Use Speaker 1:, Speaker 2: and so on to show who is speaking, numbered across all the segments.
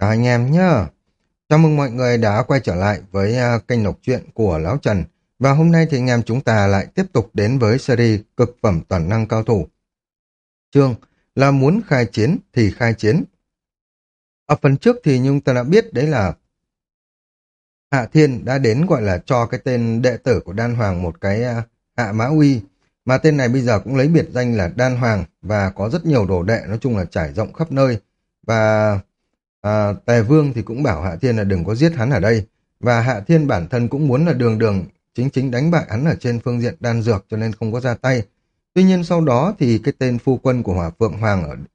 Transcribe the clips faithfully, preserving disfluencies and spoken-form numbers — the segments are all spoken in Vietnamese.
Speaker 1: Chào anh em nhá. Chào mừng mọi người đã quay trở lại với à, kênh đọc truyện của Lão Trần. Và hôm nay thì anh em chúng ta lại tiếp tục đến với series cực phẩm toàn năng cao thủ. Chương là muốn khai chiến thì khai chiến. Ở phần trước thì chúng ta đã biết đấy là Hạ Thiên đã đến gọi là cho cái tên đệ tử của Đan Hoàng một cái à, Hạ Mã Uy. Mà tên này bây giờ cũng lấy biệt danh là Đan Hoàng và có rất nhiều đồ đệ, nói chung là trải rộng khắp nơi. Và à, Tề Vương thì cũng bảo Hạ Thiên là đừng có giết hắn ở đây. Và Hạ Thiên bản thân cũng muốn là đường đường chính chính đánh bại hắn ở trên phương diện đan dược cho nên không có ra tay. Tuy nhiên sau đó thì cái tên phu quân của Hỏa Phượng Hoàng ở,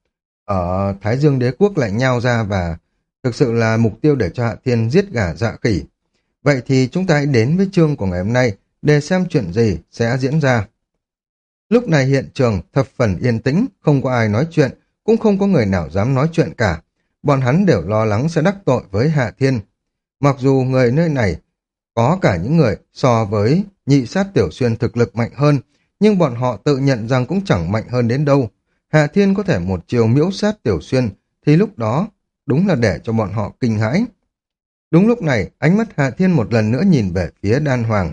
Speaker 1: ở Thái Dương Đế Quốc lại nhao ra và thực sự là mục tiêu để cho Hạ Thiên giết gà dạ khỉ. Vậy thì chúng ta hãy đến với chương của ngày hôm nay để xem chuyện gì sẽ diễn ra. Lúc này hiện trường thập phần yên tĩnh, không có ai nói chuyện, cũng không có người nào dám nói chuyện cả. Bọn hắn đều lo lắng sẽ đắc tội với Hạ Thiên. Mặc dù người nơi này có cả những người so với nhị sát tiểu xuyên thực lực mạnh hơn, nhưng bọn họ tự nhận rằng cũng chẳng mạnh hơn đến đâu. Hạ Thiên có thể một chiều miễu sát tiểu xuyên, thì lúc đó đúng là để cho bọn họ kinh hãi. Đúng lúc này, ánh mắt Hạ Thiên một lần nữa nhìn về phía Đan Hoàng.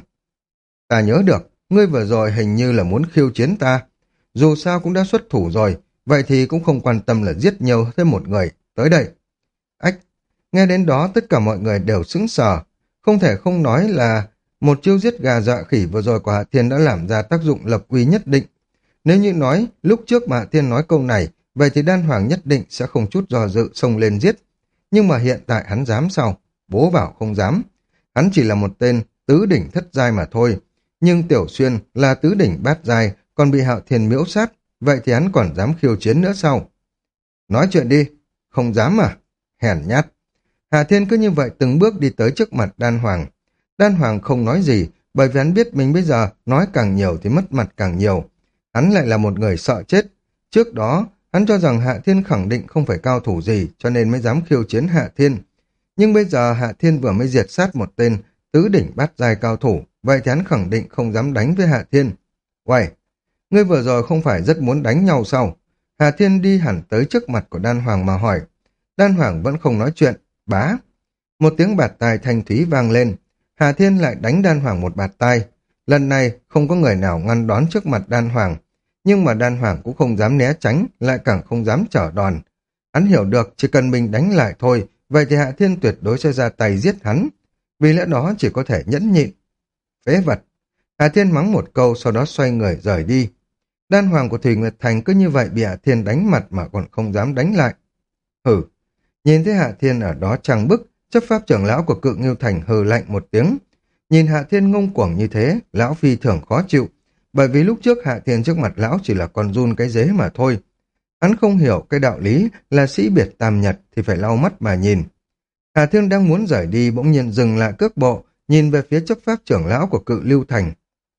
Speaker 1: Ta nhớ được, ngươi vừa rồi hình như là muốn khiêu chiến ta. Dù sao cũng đã xuất thủ rồi, vậy thì cũng không quan tâm là giết nhiều thêm một người. Tới đây. Ách, nghe đến đó tất cả mọi người đều sững sờ. Không thể không nói là một chiêu giết gà dọa khỉ vừa rồi của Hạ Thiên đã làm ra tác dụng lập uy nhất định. Nếu như nói lúc trước mà Hạ Thiên nói câu này, vậy thì Đan Hoàng nhất định sẽ không chút do dự xông lên giết. Nhưng mà hiện tại hắn dám sao? Bố bảo không dám. Hắn chỉ là một tên tứ đỉnh thất giai mà thôi. Nhưng Tiểu Xuyên là tứ đỉnh bát giai, còn bị Hạo Thiên miễu sát, vậy thì hắn còn dám khiêu chiến nữa sao? Nói chuyện đi. Không dám à? Hèn nhát. Hạ Thiên cứ như vậy từng bước đi tới trước mặt Đan Hoàng. Đan Hoàng không nói gì, bởi vì hắn biết mình bây giờ nói càng nhiều thì mất mặt càng nhiều. Hắn lại là một người sợ chết. Trước đó, hắn cho rằng Hạ Thiên khẳng định không phải cao thủ gì, cho nên mới dám khiêu chiến Hạ Thiên. Nhưng bây giờ Hạ Thiên vừa mới diệt sát một tên tứ đỉnh bát giai cao thủ, vậy thì hắn khẳng định không dám đánh với Hạ Thiên. Uầy, ngươi vừa rồi không phải rất muốn đánh nhau sao? Hạ Thiên đi hẳn tới trước mặt của Đan Hoàng mà hỏi. Đan Hoàng vẫn không nói chuyện. Bá. Một tiếng bạt tai thanh thúy vang lên. Hạ Thiên lại đánh Đan Hoàng một bạt tai. Lần này không có người nào ngăn đón trước mặt Đan Hoàng. Nhưng mà Đan Hoàng cũng không dám né tránh, lại càng không dám trở đòn. Hắn hiểu được chỉ cần mình đánh lại thôi, vậy thì Hạ Thiên tuyệt đối sẽ ra tay giết hắn. Vì lẽ đó chỉ có thể nhẫn nhịn. Phế vật. Hạ Thiên mắng một câu sau đó xoay người rời đi. Đan Hoàng của Thủy Nguyệt Thành cứ như vậy bị Hạ Thiên đánh mặt mà còn không dám đánh lại. Hử. Nhìn thấy Hạ Thiên ở đó trăng bức, chấp pháp trưởng lão của Cự Ngưu Thành hừ lạnh một tiếng. Nhìn Hạ Thiên ngông cuồng như thế, lão phi thường khó chịu, bởi vì lúc trước Hạ Thiên trước mặt lão chỉ là con run cái dế mà thôi. Hắn không hiểu cái đạo lý là sĩ biệt tam nhật thì phải lau mắt mà nhìn. Hạ Thiên đang muốn rời đi bỗng nhiên dừng lại cước bộ, nhìn về phía chấp pháp trưởng lão của Cự Lưu Thành.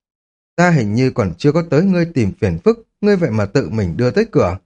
Speaker 1: Ta hình như còn chưa có tới ngươi tìm phiền phức, ngươi vậy mà tự mình đưa tới cửa.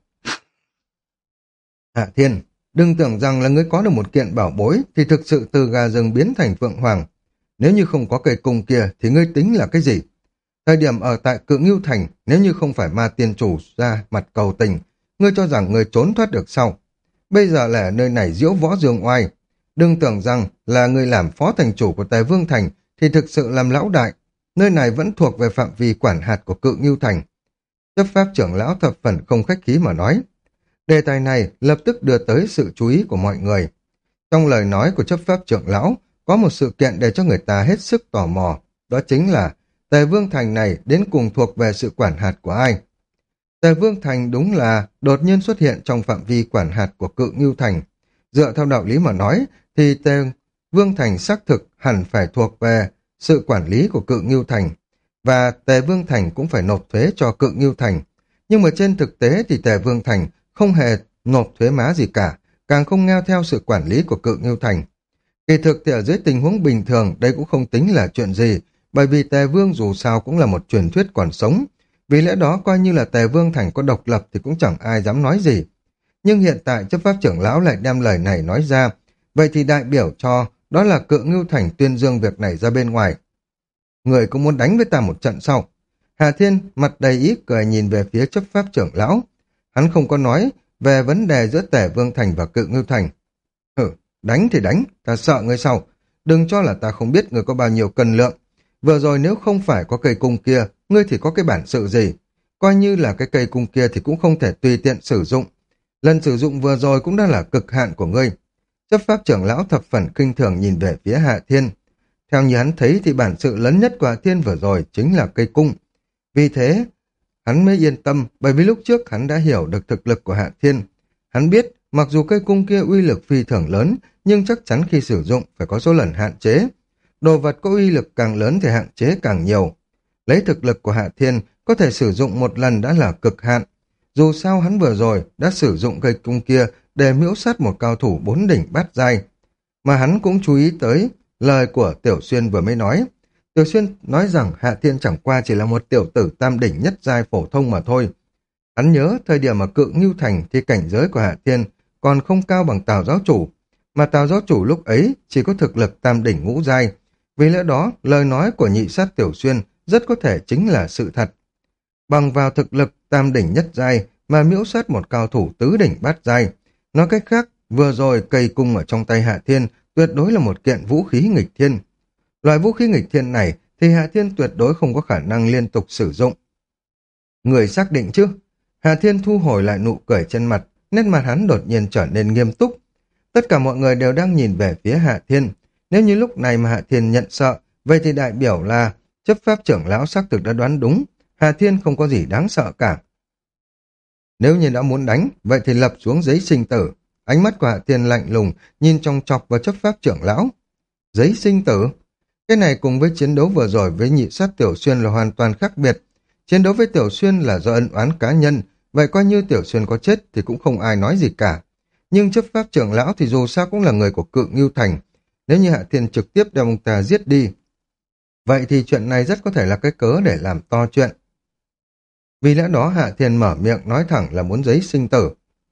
Speaker 1: Hạ Thiên, đừng tưởng rằng là ngươi có được một kiện bảo bối thì thực sự từ gà rừng biến thành phượng hoàng. Nếu như không có cây cung kia thì ngươi tính là cái gì? Thời điểm ở tại Cự Ngưu Thành, nếu như không phải ma tiên chủ ra mặt cầu tình, ngươi cho rằng ngươi trốn thoát được sao? Bây giờ là ở nơi này diễu võ dương oai. Đừng tưởng rằng là ngươi làm phó thành chủ của Tề Vương Thành thì thực sự làm lão đại. Nơi này vẫn thuộc về phạm vi quản hạt của Cự Ngưu Thành. Chấp pháp trưởng lão thập phần không khách khí mà nói. Đề tài này lập tức đưa tới sự chú ý của mọi người. Trong lời nói của chấp pháp trưởng lão có một sự kiện để cho người ta hết sức tò mò. Đó chính là Tề Vương Thành này đến cùng thuộc về sự quản hạt của ai? Tề Vương Thành đúng là đột nhiên xuất hiện trong phạm vi quản hạt của Cự Ngưu Thành. Dựa theo đạo lý mà nói thì Tề Vương Thành xác thực hẳn phải thuộc về sự quản lý của Cự Ngưu Thành. Và Tề Vương Thành cũng phải nộp thuế cho Cự Ngưu Thành. Nhưng mà trên thực tế thì Tề Vương Thành không hề nộp thuế má gì cả, càng không nghe theo sự quản lý của Cự Ngưu Thành. Kỳ thực thì ở dưới tình huống bình thường đây cũng không tính là chuyện gì, bởi vì Tề Vương dù sao cũng là một truyền thuyết còn sống. Vì lẽ đó coi như là Tề Vương Thành có độc lập thì cũng chẳng ai dám nói gì. Nhưng hiện tại chấp pháp trưởng lão lại đem lời này nói ra, vậy thì đại biểu cho đó là Cự Ngưu Thành tuyên dương việc này ra bên ngoài. Người cũng muốn đánh với ta một trận sau. Hà Thiên mặt đầy ý cười nhìn về phía chấp pháp trưởng lão. Hắn không có nói về vấn đề giữa Tề Vương Thành và Cự Ngưu Thành. Hử, Đánh thì đánh, ta sợ ngươi sau. Đừng cho là ta không biết ngươi có bao nhiêu cân lượng. Vừa rồi nếu không phải có cây cung kia, ngươi thì có cái bản sự gì? Coi như là cái cây cung kia thì cũng không thể tùy tiện sử dụng. Lần sử dụng vừa rồi cũng đã là cực hạn của ngươi. Chấp pháp trưởng lão thập phần kinh thường nhìn về phía Hạ Thiên. Theo như hắn thấy thì bản sự lớn nhất của Hạ Thiên vừa rồi chính là cây cung. Vì thế, hắn mới yên tâm, bởi vì lúc trước hắn đã hiểu được thực lực của Hạ Thiên. Hắn biết, mặc dù cây cung kia uy lực phi thường lớn, nhưng chắc chắn khi sử dụng phải có số lần hạn chế. Đồ vật có uy lực càng lớn thì hạn chế càng nhiều. Lấy thực lực của Hạ Thiên, có thể sử dụng một lần đã là cực hạn. Dù sao hắn vừa rồi đã sử dụng cây cung kia để miễu sát một cao thủ bốn đỉnh bát giai. Mà hắn cũng chú ý tới lời của Tiểu Xuyên vừa mới nói. Tiểu Xuyên nói rằng Hạ Thiên chẳng qua chỉ là một tiểu tử tam đỉnh nhất giai phổ thông mà thôi. Hắn nhớ thời điểm mà Cự Ngưu Thành thì cảnh giới của Hạ Thiên còn không cao bằng Tào giáo chủ, mà Tào giáo chủ lúc ấy chỉ có thực lực tam đỉnh ngũ giai. Vì lẽ đó, lời nói của nhị sát Tiểu Xuyên rất có thể chính là sự thật. Bằng vào thực lực tam đỉnh nhất giai mà miễu sát một cao thủ tứ đỉnh bát giai. Nói cách khác, vừa rồi cây cung ở trong tay Hạ Thiên tuyệt đối là một kiện vũ khí nghịch thiên. Loại vũ khí nghịch thiên này thì Hạ Thiên tuyệt đối không có khả năng liên tục sử dụng. Người xác định chứ? Hạ Thiên thu hồi lại nụ cười trên mặt, nét mặt hắn đột nhiên trở nên nghiêm túc. Tất cả mọi người đều đang nhìn về phía Hạ Thiên. Nếu như lúc này mà Hạ Thiên nhận sợ, vậy thì đại biểu là chấp pháp trưởng lão xác thực đã đoán đúng. Hạ Thiên không có gì đáng sợ cả. Nếu như đã muốn đánh, vậy thì lập xuống giấy sinh tử. Ánh mắt của Hạ Thiên lạnh lùng, nhìn trong chọc vào chấp pháp trưởng lão. Giấy sinh tử? Cái này cùng với chiến đấu vừa rồi với nhị sát Tiểu Xuyên là hoàn toàn khác biệt. Chiến đấu với Tiểu Xuyên là do ân oán cá nhân, vậy coi như Tiểu Xuyên có chết thì cũng không ai nói gì cả. Nhưng chấp pháp trưởng lão thì dù sao cũng là người của Cự Ngưu Thành. Nếu như Hạ Thiên trực tiếp đem ông ta giết đi, vậy thì chuyện này rất có thể là cái cớ để làm to chuyện. Vì lẽ đó Hạ Thiên mở miệng nói thẳng là muốn giấy sinh tử.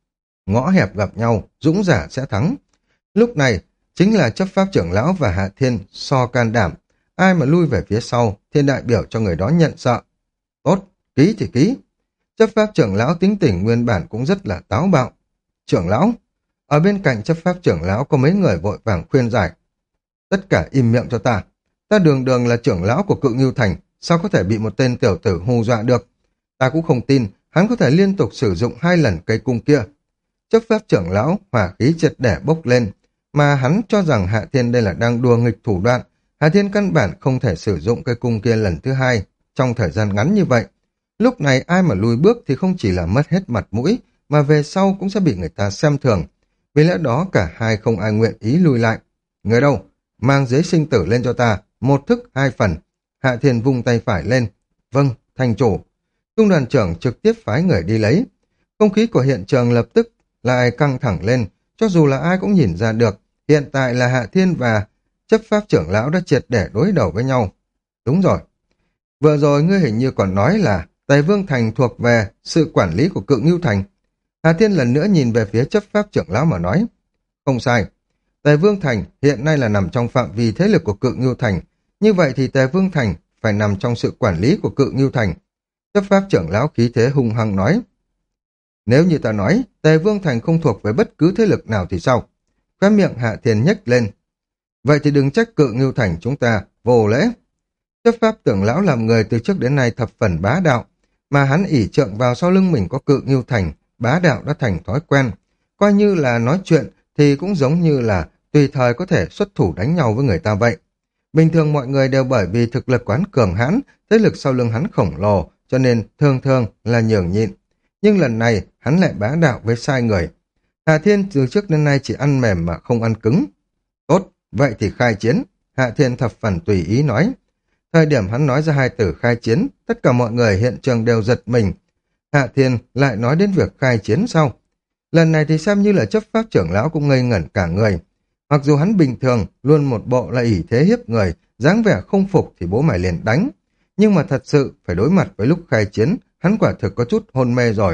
Speaker 1: Ngõ hẹp gặp nhau, dũng giả sẽ thắng. Lúc này, chính là chấp pháp trưởng lão và Hạ Thiên so can đảm. Ai mà lui về phía sau, thiên đại biểu cho người đó nhận sợ. Tốt, ký thì ký. Chấp pháp trưởng lão tính tình nguyên bản cũng rất là táo bạo. Trưởng lão, ở bên cạnh chấp pháp trưởng lão có mấy người vội vàng khuyên giải. Tất cả im miệng cho ta. Ta đường đường là trưởng lão của Cự Ngưu Thành, sao có thể bị một tên tiểu tử hù dọa được. Ta cũng không tin, hắn có thể liên tục sử dụng hai lần cây cung kia. Chấp pháp trưởng lão hỏa khí triệt để bốc lên, mà hắn cho rằng Hạ Thiên đây là đang đùa nghịch thủ đoạn. Hạ Thiên căn bản không thể sử dụng cây cung kia lần thứ hai trong thời gian ngắn như vậy. Lúc này ai mà lùi bước thì không chỉ là mất hết mặt mũi, mà về sau cũng sẽ bị người ta xem thường. Vì lẽ đó cả hai không ai nguyện ý lùi lại. Người đâu? Mang giấy sinh tử lên cho ta, một thức hai phần. Hạ Thiên vung tay phải lên. Vâng, thành chủ. Trung đoàn trưởng trực tiếp phái người đi lấy. Không khí của hiện trường lập tức lại căng thẳng lên, cho dù là ai cũng nhìn ra được, hiện tại là Hạ Thiên và chấp pháp trưởng lão đã triệt để đối đầu với nhau. Đúng rồi. Vừa rồi ngươi hình như còn nói là Tề Vương Thành thuộc về sự quản lý của Cự Ngưu Thành. Hạ Thiên lần nữa nhìn về phía chấp pháp trưởng lão mà nói. Không sai. Tề Vương Thành hiện nay là nằm trong phạm vi thế lực của Cự Ngưu Thành. Như vậy thì Tề Vương Thành phải nằm trong sự quản lý của Cự Ngưu Thành. Chấp pháp trưởng lão khí thế hung hăng nói. Nếu như ta nói Tề Vương Thành không thuộc về bất cứ thế lực nào thì sao? Khóe miệng Hạ Thiên nhếch lên. Vậy thì đừng trách Cự Ngưu Thành chúng ta vô lễ. Chấp pháp trưởng lão làm người từ trước đến nay thập phần bá đạo, mà hắn ỷ trượng vào sau lưng mình có Cự Ngưu Thành, bá đạo đã thành thói quen. Coi như là nói chuyện thì cũng giống như là tùy thời có thể xuất thủ đánh nhau với người ta vậy. Bình thường mọi người đều bởi vì thực lực quán cường hãn, thế lực sau lưng hắn khổng lồ, cho nên thường thường là nhường nhịn. Nhưng lần này hắn lại bá đạo với sai người. Hạ Thiên từ trước đến nay chỉ ăn mềm mà không ăn cứng. Tốt, vậy thì khai chiến. Hạ Thiên thập phần tùy ý nói. Thời điểm hắn nói ra hai từ khai chiến, tất cả mọi người hiện trường đều giật mình. Hạ Thiên lại nói đến việc khai chiến sau. Lần này thì xem như là chấp pháp trưởng lão cũng ngây ngẩn cả người. Mặc dù hắn bình thường luôn một bộ là ỷ thế hiếp người, dáng vẻ không phục thì bố mày liền đánh. Nhưng mà thật sự phải đối mặt với lúc khai chiến, hắn quả thực có chút hôn mê rồi.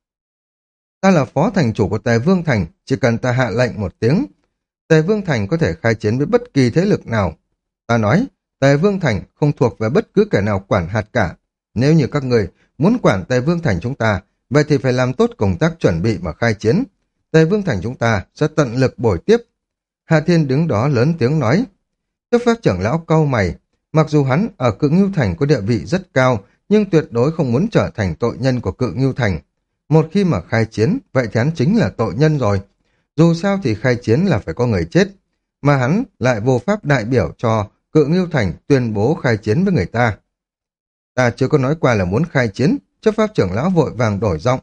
Speaker 1: Ta là phó thành chủ của Tề Vương Thành, chỉ cần ta hạ lệnh một tiếng. Tề Vương Thành có thể khai chiến với bất kỳ thế lực nào. Ta nói, Tề Vương Thành không thuộc về bất cứ kẻ nào quản hạt cả. Nếu như các người muốn quản Tề Vương Thành chúng ta, vậy thì phải làm tốt công tác chuẩn bị mà khai chiến. Tề Vương Thành chúng ta sẽ tận lực bồi tiếp. Hạ Thiên đứng đó lớn tiếng nói. Chấp pháp trưởng lão cau mày, mặc dù hắn ở Cự Ngưu Thành có địa vị rất cao, nhưng tuyệt đối không muốn trở thành tội nhân của Cự Ngưu Thành. Một khi mà khai chiến, vậy thì hắn chính là tội nhân rồi. Dù sao thì khai chiến là phải có người chết, mà hắn lại vô pháp đại biểu cho Cự Ngưu Thành tuyên bố khai chiến với người ta. Ta chưa có nói qua là muốn khai chiến, chấp pháp trưởng lão vội vàng đổi giọng.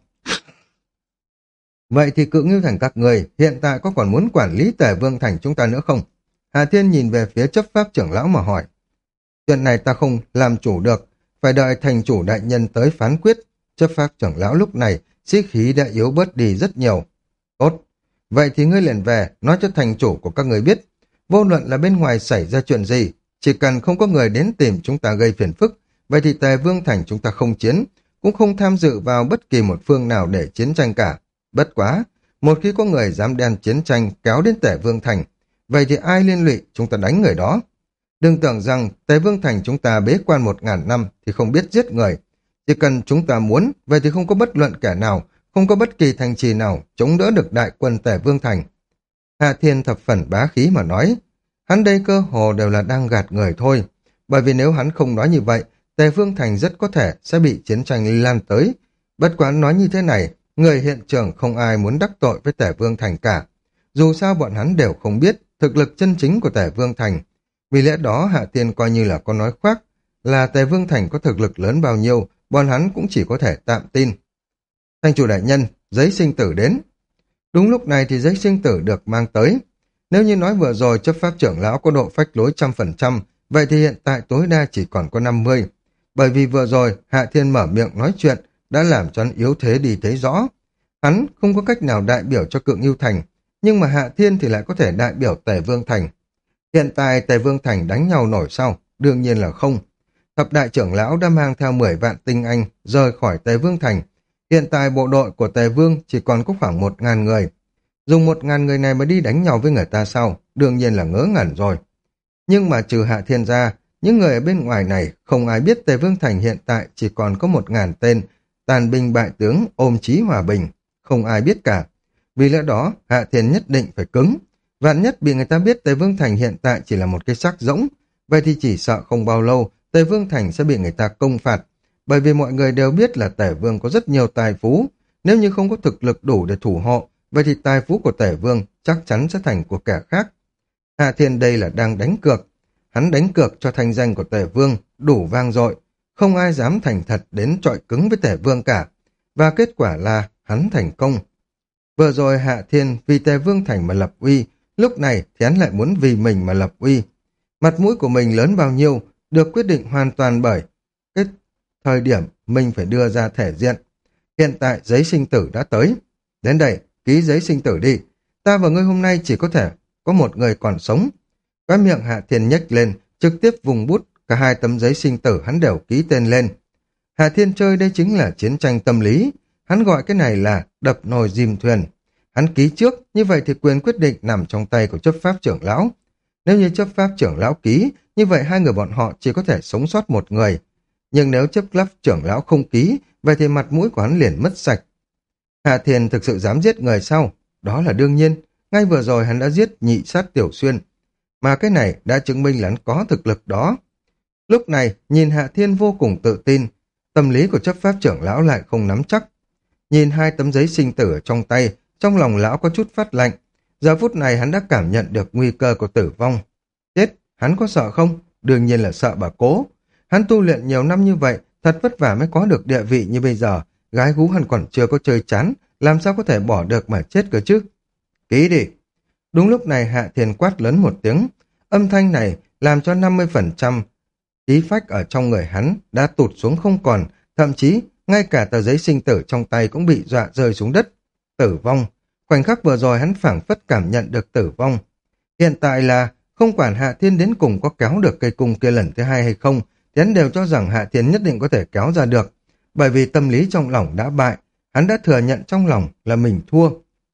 Speaker 1: Vậy thì Cự Ngưu Thành các người hiện tại có còn muốn quản lý Tề Vương Thành chúng ta nữa không? Hà Thiên nhìn về phía chấp pháp trưởng lão mà hỏi. Chuyện này ta không làm chủ được, phải đợi thành chủ đại nhân tới phán quyết. Chấp pháp trưởng lão lúc này sĩ khí đã yếu bớt đi rất nhiều. Tốt, vậy thì ngươi liền về nói cho thành chủ của các người biết, vô luận là bên ngoài xảy ra chuyện gì, chỉ cần không có người đến tìm chúng ta gây phiền phức, vậy thì Tề Vương Thành chúng ta không chiến, cũng không tham dự vào bất kỳ một phương nào để chiến tranh cả. Bất quá, một khi có người dám đem chiến tranh kéo đến Tề Vương Thành, vậy thì ai liên lụy chúng ta đánh người đó. Đừng tưởng rằng Tề Vương Thành chúng ta bế quan một ngàn năm thì không biết giết người. Chỉ cần chúng ta muốn, vậy thì không có bất luận kẻ nào, không có bất kỳ thành trì nào chống đỡ được đại quân Tề Vương Thành. Hạ Thiên thập phần bá khí mà nói, hắn đây cơ hồ đều là đang gạt người thôi, bởi vì nếu hắn không nói như vậy, Tề Vương Thành rất có thể sẽ bị chiến tranh lan tới. Bất quá nói như thế này, người hiện trường không ai muốn đắc tội với Tề Vương Thành cả. Dù sao bọn hắn đều không biết thực lực chân chính của Tề Vương Thành. Vì lẽ đó Hạ Thiên coi như là có nói khoác, là Tề Vương Thành có thực lực lớn bao nhiêu, bọn hắn cũng chỉ có thể tạm tin. Thành chủ đại nhân, giấy sinh tử đến. Đúng lúc này thì giấy sinh tử được mang tới. Nếu như nói vừa rồi chấp pháp trưởng lão có độ phách lối trăm phần trăm, vậy thì hiện tại tối đa chỉ còn có năm mươi. Bởi vì vừa rồi Hạ Thiên mở miệng nói chuyện đã làm cho hắn yếu thế đi thấy rõ. Hắn không có cách nào đại biểu cho Cự Ngưu Thành, nhưng mà Hạ Thiên thì lại có thể đại biểu Tề Vương Thành. Hiện tại Tề Vương Thành đánh nhau nổi sao? Đương nhiên là không. Thập đại trưởng lão đã mang theo mười vạn tinh anh rời khỏi Tề Vương Thành. Hiện tại bộ đội của Tề Vương chỉ còn có khoảng một ngàn người. Dùng một ngàn người này mà đi đánh nhau với người ta sao? Đương nhiên là ngớ ngẩn rồi. Nhưng mà trừ Hạ Thiên ra, những người ở bên ngoài này không ai biết Tề Vương Thành hiện tại chỉ còn có một ngàn tên, tàn binh bại tướng, ôm chí hòa bình. Không ai biết cả. Vì lẽ đó, Hạ Thiên nhất định phải cứng. Vạn nhất bị người ta biết Tề Vương Thành hiện tại chỉ là một cái xác rỗng, vậy thì chỉ sợ không bao lâu Tề Vương Thành sẽ bị người ta công phạt. Bởi vì mọi người đều biết là Tề Vương có rất nhiều tài phú, nếu như không có thực lực đủ để thủ hộ, vậy thì tài phú của Tề Vương chắc chắn sẽ thành của kẻ khác. Hạ Thiên đây là đang đánh cược. Hắn đánh cược cho thanh danh của Tề Vương đủ vang dội, không ai dám thành thật đến chọi cứng với Tề Vương cả. Và kết quả là hắn thành công. Vừa rồi Hạ Thiên vì Tề Vương Thành mà lập uy, lúc này thì hắn lại muốn vì mình mà lập uy. Mặt mũi của mình lớn bao nhiêu được quyết định hoàn toàn bởi cái thời điểm mình phải đưa ra thể diện. Hiện tại giấy sinh tử đã tới. Đến đây, ký giấy sinh tử đi. Ta và ngươi hôm nay chỉ có thể có một người còn sống. Cái miệng Hạ Thiên nhếch lên, trực tiếp vùng bút, cả hai tấm giấy sinh tử hắn đều ký tên lên. Hạ Thiên chơi đây chính là chiến tranh tâm lý. Hắn gọi cái này là đập nồi dìm thuyền. Hắn ký trước, như vậy thì quyền quyết định nằm trong tay của chấp pháp trưởng lão. Nếu như chấp pháp trưởng lão ký, như vậy hai người bọn họ chỉ có thể sống sót một người. Nhưng nếu chấp pháp trưởng lão không ký, vậy thì mặt mũi của hắn liền mất sạch. Hạ Thiên thực sự dám giết người sao? Đó là đương nhiên. Ngay vừa rồi hắn đã giết nhị sát Tiểu Xuyên. Mà cái này đã chứng minh là hắn có thực lực đó. Lúc này, nhìn Hạ Thiên vô cùng tự tin, tâm lý của chấp pháp trưởng lão lại không nắm chắc. Nhìn hai tấm giấy sinh tử ở trong tay, trong lòng lão có chút phát lạnh. Giờ phút này hắn đã cảm nhận được nguy cơ của tử vong. Chết, hắn có sợ không? Đương nhiên là sợ bà Cố. Hắn tu luyện nhiều năm như vậy, thật vất vả mới có được địa vị như bây giờ. Gái gú hắn còn chưa có chơi chán, làm sao có thể bỏ được mà chết cơ chứ? Ký đi. Đúng lúc này Hạ Thiên quát lớn một tiếng. Âm thanh này làm cho năm mươi phần trăm khí phách ở trong người hắn đã tụt xuống không còn, thậm chí ngay cả tờ giấy sinh tử trong tay cũng bị dọa rơi xuống đất. Tử vong. Khoảnh khắc vừa rồi hắn phảng phất cảm nhận được tử vong. Hiện tại là không quản Hạ Thiên đến cùng có kéo được cây cung kia lần thứ hai hay không, thì hắn đều cho rằng Hạ Thiên nhất định có thể kéo ra được. Bởi vì tâm lý trong lòng đã bại, hắn đã thừa nhận trong lòng là mình thua.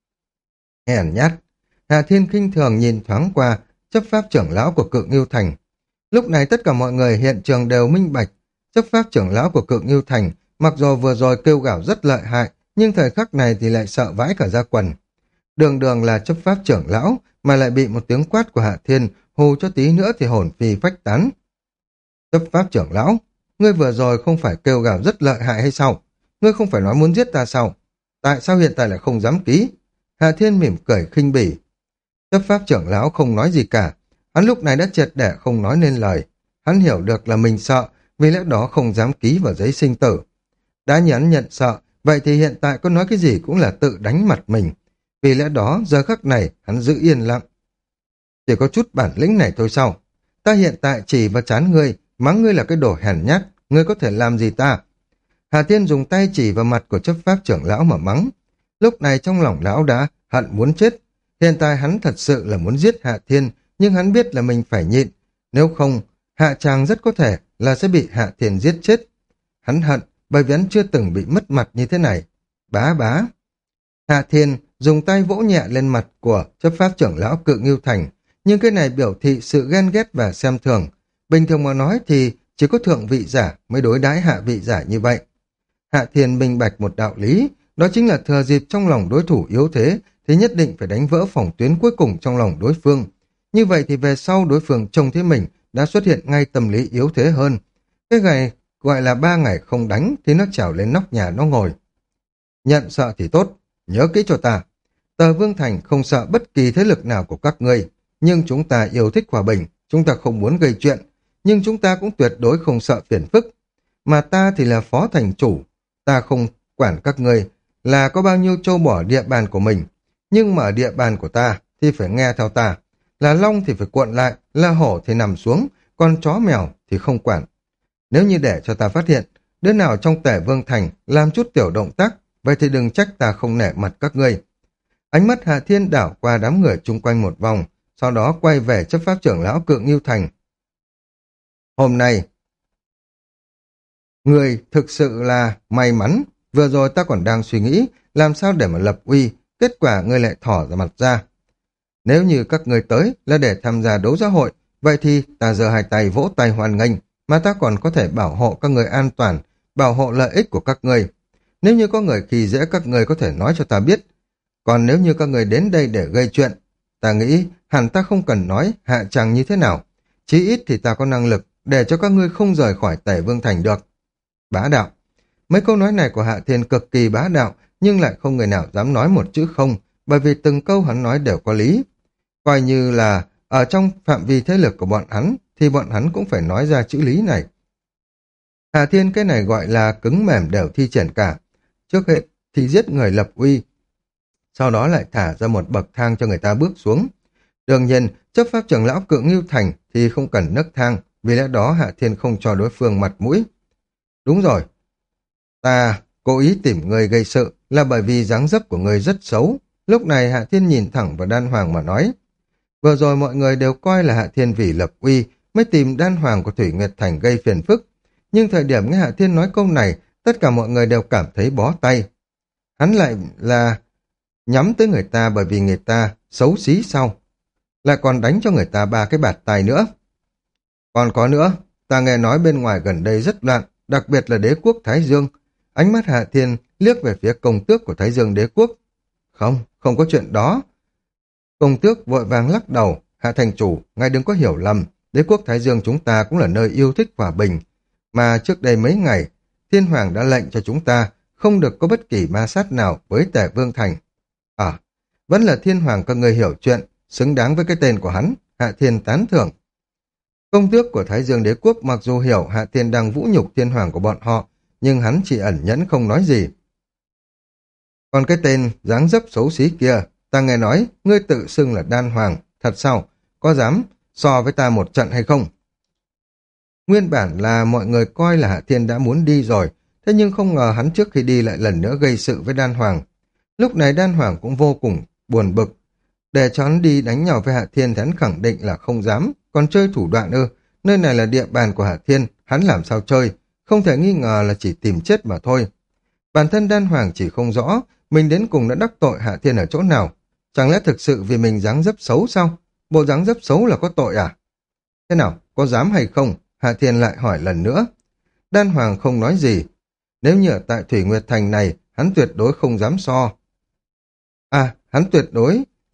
Speaker 1: Hèn nhát. Hạ Thiên khinh thường nhìn thoáng qua chấp pháp trưởng lão của Cự Ngưu Thành. Lúc này tất cả mọi người hiện trường đều minh bạch. Chấp pháp trưởng lão của Cự Ngưu Thành mặc dù vừa rồi kêu gào rất lợi hại, nhưng thời khắc này thì lại sợ vãi cả da quần. Đường đường là chấp pháp trưởng lão mà lại bị một tiếng quát của Hạ Thiên hù cho tí nữa thì hồn phi phách tán. Chấp pháp trưởng lão, ngươi vừa rồi không phải kêu gào rất lợi hại hay sao? Ngươi không phải nói muốn giết ta sao? Tại sao hiện tại lại không dám ký? Hạ Thiên mỉm cười khinh bỉ. Chấp pháp trưởng lão không nói gì cả. Hắn lúc này đã triệt để không nói nên lời. Hắn hiểu được là mình sợ, vì lẽ đó không dám ký vào giấy sinh tử. Đã như hắn nhận sợ, vậy thì hiện tại có nói cái gì cũng là tự đánh mặt mình. Vì lẽ đó, giờ khắc này, hắn giữ yên lặng. Chỉ có chút bản lĩnh này thôi sao? Ta hiện tại chỉ vào chán ngươi, mắng ngươi là cái đồ hèn nhát, ngươi có thể làm gì ta? Hà Thiên dùng tay chỉ vào mặt của chấp pháp trưởng lão mà mắng. Lúc này trong lòng lão đã hận muốn chết. Hiện tại hắn thật sự là muốn giết Hạ Thiên, nhưng hắn biết là mình phải nhịn. Nếu không, Hạ Tràng rất có thể là sẽ bị Hạ Thiên giết chết. Hắn hận bởi vì hắn chưa từng bị mất mặt như thế này. Bá bá. Hạ Thiên dùng tay vỗ nhẹ lên mặt của chấp pháp trưởng lão Cự Ngưu Thành, nhưng cái này biểu thị sự ghen ghét và xem thường. Bình thường mà nói thì chỉ có thượng vị giả mới đối đãi hạ vị giả như vậy. Hạ Thiên minh bạch một đạo lý, đó chính là thừa dịp trong lòng đối thủ yếu thế thì nhất định phải đánh vỡ phòng tuyến cuối cùng trong lòng đối phương. Như vậy thì về sau đối phương trông thấy mình đã xuất hiện ngay tâm lý yếu thế hơn. Cái ngày gọi là ba ngày không đánh thì nó trèo lên nóc nhà nó ngồi. Nhận sợ thì tốt, nhớ kỹ cho ta. Tờ Vương Thành không sợ bất kỳ thế lực nào của các ngươi, nhưng chúng ta yêu thích hòa bình, chúng ta không muốn gây chuyện, nhưng chúng ta cũng tuyệt đối không sợ phiền phức. Mà ta thì là phó thành chủ, ta không quản các ngươi là có bao nhiêu châu bò địa bàn của mình, nhưng mà ở địa bàn của ta thì phải nghe theo ta, là long thì phải cuộn lại, là hổ thì nằm xuống, còn chó mèo thì không quản. Nếu như để cho ta phát hiện, đứa nào trong Tể Vương Thành làm chút tiểu động tác, vậy thì đừng trách ta không nể mặt các ngươi. Ánh mắt Hạ Thiên đảo qua đám người chung quanh một vòng, sau đó quay về chấp pháp trưởng lão Cự Ngưu Thành. Hôm nay, người thực sự là may mắn, vừa rồi ta còn đang suy nghĩ làm sao để mà lập uy, kết quả ngươi lại thỏ ra mặt ra. Nếu như các ngươi tới là để tham gia đấu giá hội, vậy thì ta giơ hai tay vỗ tay hoan nghênh, mà ta còn có thể bảo hộ các người an toàn, bảo hộ lợi ích của các ngươi. Nếu như có người khi dễ các người có thể nói cho ta biết. Còn nếu như các người đến đây để gây chuyện, ta nghĩ hẳn ta không cần nói Hạ Tràng như thế nào. Chí ít thì ta có năng lực để cho các ngươi không rời khỏi Tể Vương Thành được. Bá đạo. Mấy câu nói này của Hạ Thiên cực kỳ bá đạo, nhưng lại không người nào dám nói một chữ không, bởi vì từng câu hắn nói đều có lý. Coi như là ở trong phạm vi thế lực của bọn hắn, thì bọn hắn cũng phải nói ra chữ lý này. Hạ Thiên cái này gọi là cứng mềm đều thi triển cả. Trước hết thì giết người lập uy, sau đó lại thả ra một bậc thang cho người ta bước xuống. Đương nhiên, chấp pháp trưởng lão Cự Ngưu Thành thì không cần nấc thang, vì lẽ đó Hạ Thiên không cho đối phương mặt mũi. Đúng rồi, ta cố ý tìm người gây sự là bởi vì dáng dấp của người rất xấu. Lúc này Hạ Thiên nhìn thẳng vào Đan Hoàng mà nói. Vừa rồi mọi người đều coi là Hạ Thiên vì lập uy mới tìm Đan Hoàng của Thủy Nguyệt Thành gây phiền phức. Nhưng thời điểm nghe Hạ Thiên nói câu này, tất cả mọi người đều cảm thấy bó tay. Hắn lại là nhắm tới người ta bởi vì người ta xấu xí sao? Lại còn đánh cho người ta ba cái bạt tai nữa. Còn có nữa, ta nghe nói bên ngoài gần đây rất loạn, đặc biệt là đế quốc Thái Dương. Ánh mắt Hạ Thiên liếc về phía công tước của Thái Dương đế quốc. Không, không có chuyện đó. Công tước vội vàng lắc đầu. Hạ thành chủ, ngài đừng có hiểu lầm. Đế quốc Thái Dương chúng ta cũng là nơi yêu thích hòa bình. Mà trước đây mấy ngày, Thiên Hoàng đã lệnh cho chúng ta không được có bất kỳ ma sát nào với Tể Vương Thành. À, vẫn là Thiên Hoàng các người hiểu chuyện, xứng đáng với cái tên của hắn. Hạ Thiên tán thưởng. Công tước của Thái Dương đế quốc mặc dù hiểu Hạ Thiên đang vũ nhục Thiên Hoàng của bọn họ, nhưng hắn chỉ ẩn nhẫn không nói gì. Còn cái tên dáng dấp xấu xí kia, ta nghe nói ngươi tự xưng là Đan Hoàng, thật sao? Có dám so với ta một trận hay không? Nguyên bản là mọi người coi là Hạ Thiên đã muốn đi rồi, thế nhưng không ngờ hắn trước khi đi lại lần nữa gây sự với Đan Hoàng. Lúc này Đan Hoàng cũng vô cùng buồn bực. Để cho hắn đi đánh nhau với Hạ Thiên thì hắn khẳng định là không dám, còn chơi thủ đoạn ư, nơi này là địa bàn của Hạ Thiên, hắn làm sao chơi, không thể nghi ngờ là chỉ tìm chết mà thôi. Bản thân Đan Hoàng chỉ không rõ, mình đến cùng đã đắc tội Hạ Thiên ở chỗ nào, chẳng lẽ thực sự vì mình dáng dấp xấu sao? Bộ dáng dấp xấu là có tội à? Thế nào, có dám hay không? Hạ Thiên lại hỏi lần nữa. Đan Hoàng không nói gì, nếu như ở tại Thủy Nguyệt Thành này, hắn tuyệt đối không dám so. À, hắn tuyệt đối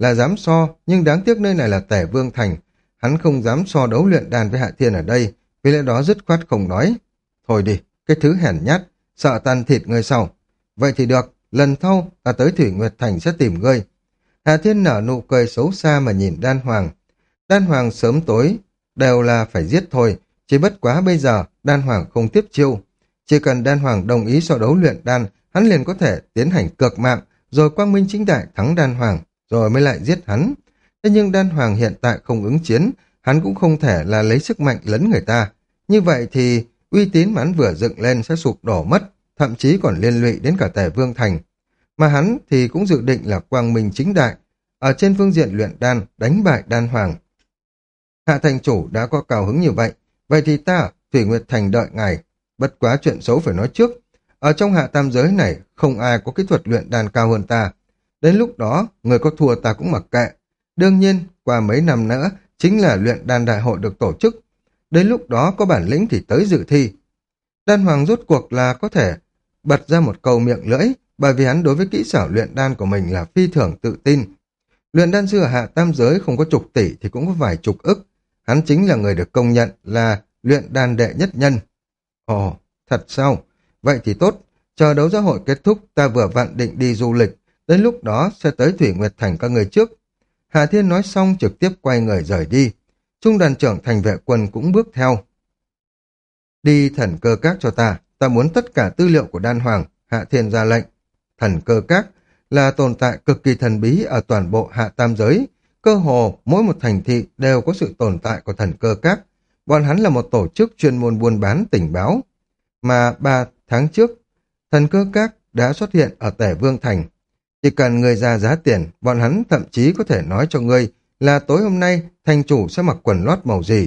Speaker 1: là dám so, nhưng đáng tiếc nơi này là Tề Vương Thành. Hắn không dám so đấu luyện đan với Hạ Thiên ở đây, vì lẽ đó dứt khoát không nói. Thôi đi, cái thứ hèn nhát, sợ tan thịt ngươi sau. Vậy thì được, lần sau ta tới Thủy Nguyệt Thành sẽ tìm ngươi. Hạ Thiên nở nụ cười xấu xa mà nhìn Đan Hoàng. Đan Hoàng sớm tối đều là phải giết thôi, chỉ bất quá bây giờ Đan Hoàng không tiếp chiêu. Chỉ cần Đan Hoàng đồng ý so đấu luyện đan, hắn liền có thể tiến hành cược mạng, rồi quang minh chính đại thắng Đan Hoàng, rồi mới lại giết hắn. Thế nhưng Đan Hoàng hiện tại không ứng chiến, hắn cũng không thể là lấy sức mạnh lấn người ta. Như vậy thì uy tín mà hắn vừa dựng lên sẽ sụp đổ mất, thậm chí còn liên lụy đến cả Tề Vương Thành. Mà hắn thì cũng dự định là quang minh chính đại, ở trên phương diện luyện đan đánh bại Đan Hoàng. Hạ thành chủ đã có cao hứng như vậy, vậy thì ta Thủy Nguyệt Thành đợi ngài. Bất quá chuyện xấu phải nói trước, ở trong hạ tam giới này không ai có kỹ thuật luyện đan cao hơn ta. Đến lúc đó người có thua ta cũng mặc kệ. Đương nhiên qua mấy năm nữa chính là luyện đan đại hội được tổ chức. Đến lúc đó có bản lĩnh thì tới dự thi. Đan Hoàng rốt cuộc là có thể bật ra một câu miệng lưỡi, bởi vì hắn đối với kỹ xảo luyện đan của mình là phi thường tự tin. Luyện đan sư ở hạ tam giới không có chục tỷ thì cũng có vài chục ức. Hắn chính là người được công nhận là luyện đan đệ nhất nhân. Ồ, thật sao? Vậy thì tốt. Chờ đấu giá hội kết thúc ta vừa vặn định đi du lịch. Đến lúc đó sẽ tới Thủy Nguyệt Thành các người trước. Hạ Thiên nói xong trực tiếp quay người rời đi. Trung đoàn trưởng thành vệ quân cũng bước theo. Đi thần cơ các cho ta. Ta muốn tất cả tư liệu của Đan Hoàng. Hạ Thiên ra lệnh. Thần cơ các là tồn tại cực kỳ thần bí ở toàn bộ hạ tam giới. Cơ hồ mỗi một thành thị đều có sự tồn tại của thần cơ các. Bọn hắn là một tổ chức chuyên môn buôn bán tình báo. Mà ba tháng trước, thần cơ các đã xuất hiện ở Tề Vương Thành. Chỉ cần người ra giá tiền, bọn hắn thậm chí có thể nói cho ngươi là tối hôm nay thành chủ sẽ mặc quần lót màu gì.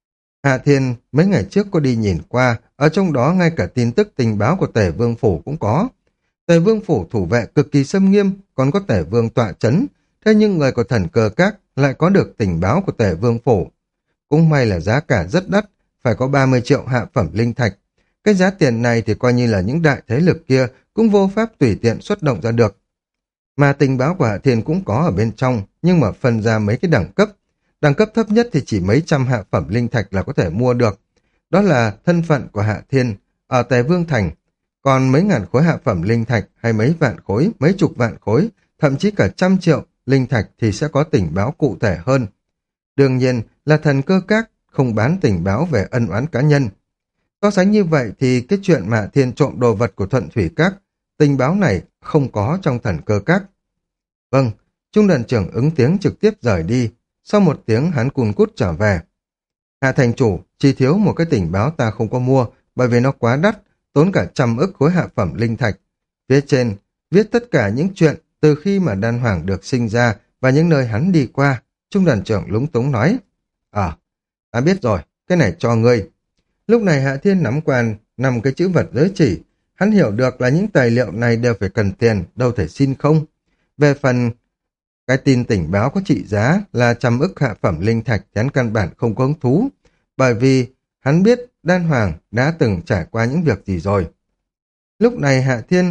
Speaker 1: Hạ Thiên mấy ngày trước có đi nhìn qua, ở trong đó ngay cả tin tức tình báo của Tề Vương Phủ cũng có. Tề Vương Phủ thủ vệ cực kỳ xâm nghiêm, còn có Tề Vương tọa chấn. Thế nhưng người của thần cơ các lại có được tình báo của Tề Vương Phủ. Cũng may là giá cả rất đắt, phải có ba mươi triệu hạ phẩm linh thạch. Cái giá tiền này thì coi như là những đại thế lực kia cũng vô pháp tùy tiện xuất động ra được. Mà tình báo của Hạ Thiên cũng có ở bên trong, nhưng mà phân ra mấy cái đẳng cấp. Đẳng cấp thấp nhất thì chỉ mấy trăm hạ phẩm linh thạch là có thể mua được. Đó là thân phận của Hạ Thiên ở Tề Vương Thành. Còn mấy ngàn khối hạ phẩm linh thạch hay mấy vạn khối, mấy chục vạn khối, thậm chí cả trăm triệu linh thạch thì sẽ có tình báo cụ thể hơn. Đương nhiên là thần cơ các không bán tình báo về ân oán cá nhân. So sánh như vậy thì cái chuyện mà Hạ Thiên trộm đồ vật của Thuận Thủy Các, tình báo này không có trong thần cơ các. Vâng, trung đoàn trưởng ứng tiếng trực tiếp rời đi. Sau một tiếng hắn cùn cút trở về. Hạ thành chủ, chỉ thiếu một cái tình báo ta không có mua, bởi vì nó quá đắt, tốn cả trăm ức khối hạ phẩm linh thạch. Phía trên, viết tất cả những chuyện từ khi mà Đan Hoàng được sinh ra và những nơi hắn đi qua. Trung đoàn trưởng lúng túng nói. À, ta biết rồi, cái này cho ngươi. Lúc này Hạ Thiên nắm quan năm cái chữ vật giới chỉ. Hắn hiểu được là những tài liệu này đều phải cần tiền, đâu thể xin không. Về phần cái tin tình báo có trị giá là trăm ức hạ phẩm linh thạch thì hắn căn bản không có hứng thú. Bởi vì hắn biết Đan Hoàng đã từng trải qua những việc gì rồi. Lúc này Hạ Thiên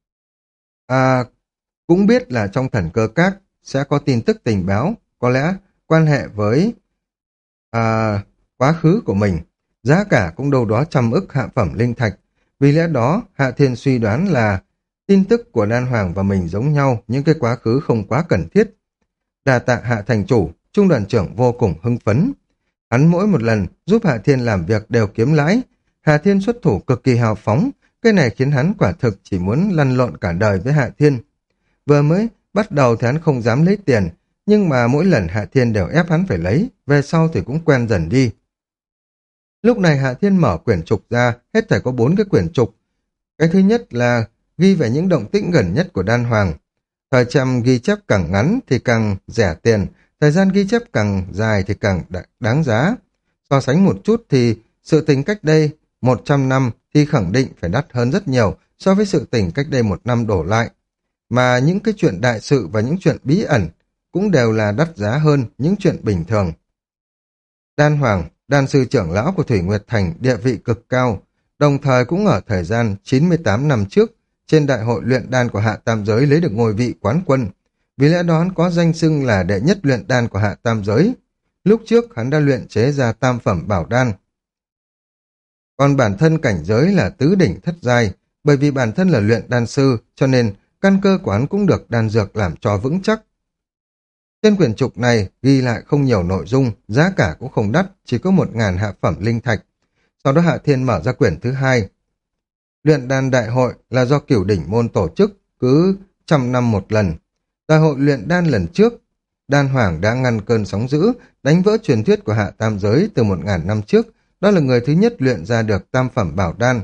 Speaker 1: à, cũng biết là trong thần cơ các sẽ có tin tức tình báo, có lẽ quan hệ với à, quá khứ của mình. Giá cả cũng đâu đó trăm ức hạ phẩm linh thạch. Vì lẽ đó Hạ Thiên suy đoán là tin tức của Đan Hoàng và mình giống nhau, những cái quá khứ không quá cần thiết. Đà tạ Hạ thành chủ, trung đoàn trưởng vô cùng hưng phấn. Hắn mỗi một lần giúp Hạ Thiên làm việc đều kiếm lãi. Hạ Thiên xuất thủ cực kỳ hào phóng, cái này khiến hắn quả thực chỉ muốn lăn lộn cả đời với Hạ Thiên. Vừa mới bắt đầu thì hắn không dám lấy tiền, nhưng mà mỗi lần Hạ Thiên đều ép hắn phải lấy, về sau thì cũng quen dần đi. Lúc này Hạ Thiên mở quyển trục ra, hết thảy có bốn cái quyển trục. Cái thứ nhất là ghi về những động tĩnh gần nhất của Đan Hoàng. Thời trăm ghi chép càng ngắn thì càng rẻ tiền, thời gian ghi chép càng dài thì càng đáng giá. So sánh một chút thì sự tình cách đây một trăm năm thì khẳng định phải đắt hơn rất nhiều so với sự tình cách đây một năm đổ lại. Mà những cái chuyện đại sự và những chuyện bí ẩn cũng đều là đắt giá hơn những chuyện bình thường. Đan Hoàng, đan sư trưởng lão của Thủy Nguyệt Thành, địa vị cực cao, đồng thời cũng ở thời gian chín mươi tám năm trước, trên đại hội luyện đan của Hạ Tam Giới lấy được ngôi vị quán quân. vì lẽ đó hắn có danh xưng là đệ nhất luyện đan của hạ tam giới. Lúc trước hắn đã luyện chế ra tam phẩm bảo đan. Còn bản thân cảnh giới là tứ đỉnh thất giai, bởi vì bản thân là luyện đan sư, cho nên căn cơ của hắn cũng được đan dược làm cho vững chắc. Trên quyển trục này ghi lại không nhiều nội dung, giá cả cũng không đắt, chỉ có một ngàn hạ phẩm linh thạch. Sau đó Hạ Thiên mở ra quyển thứ hai. Luyện đan đại hội là do Cửu Đỉnh môn tổ chức, cứ trăm năm một lần. Đại hội luyện đan lần trước, Đan Hoàng đã ngăn cơn sóng dữ, đánh vỡ truyền thuyết của hạ tam giới từ một ngàn năm trước, đó là người thứ nhất luyện ra được tam phẩm bảo đan.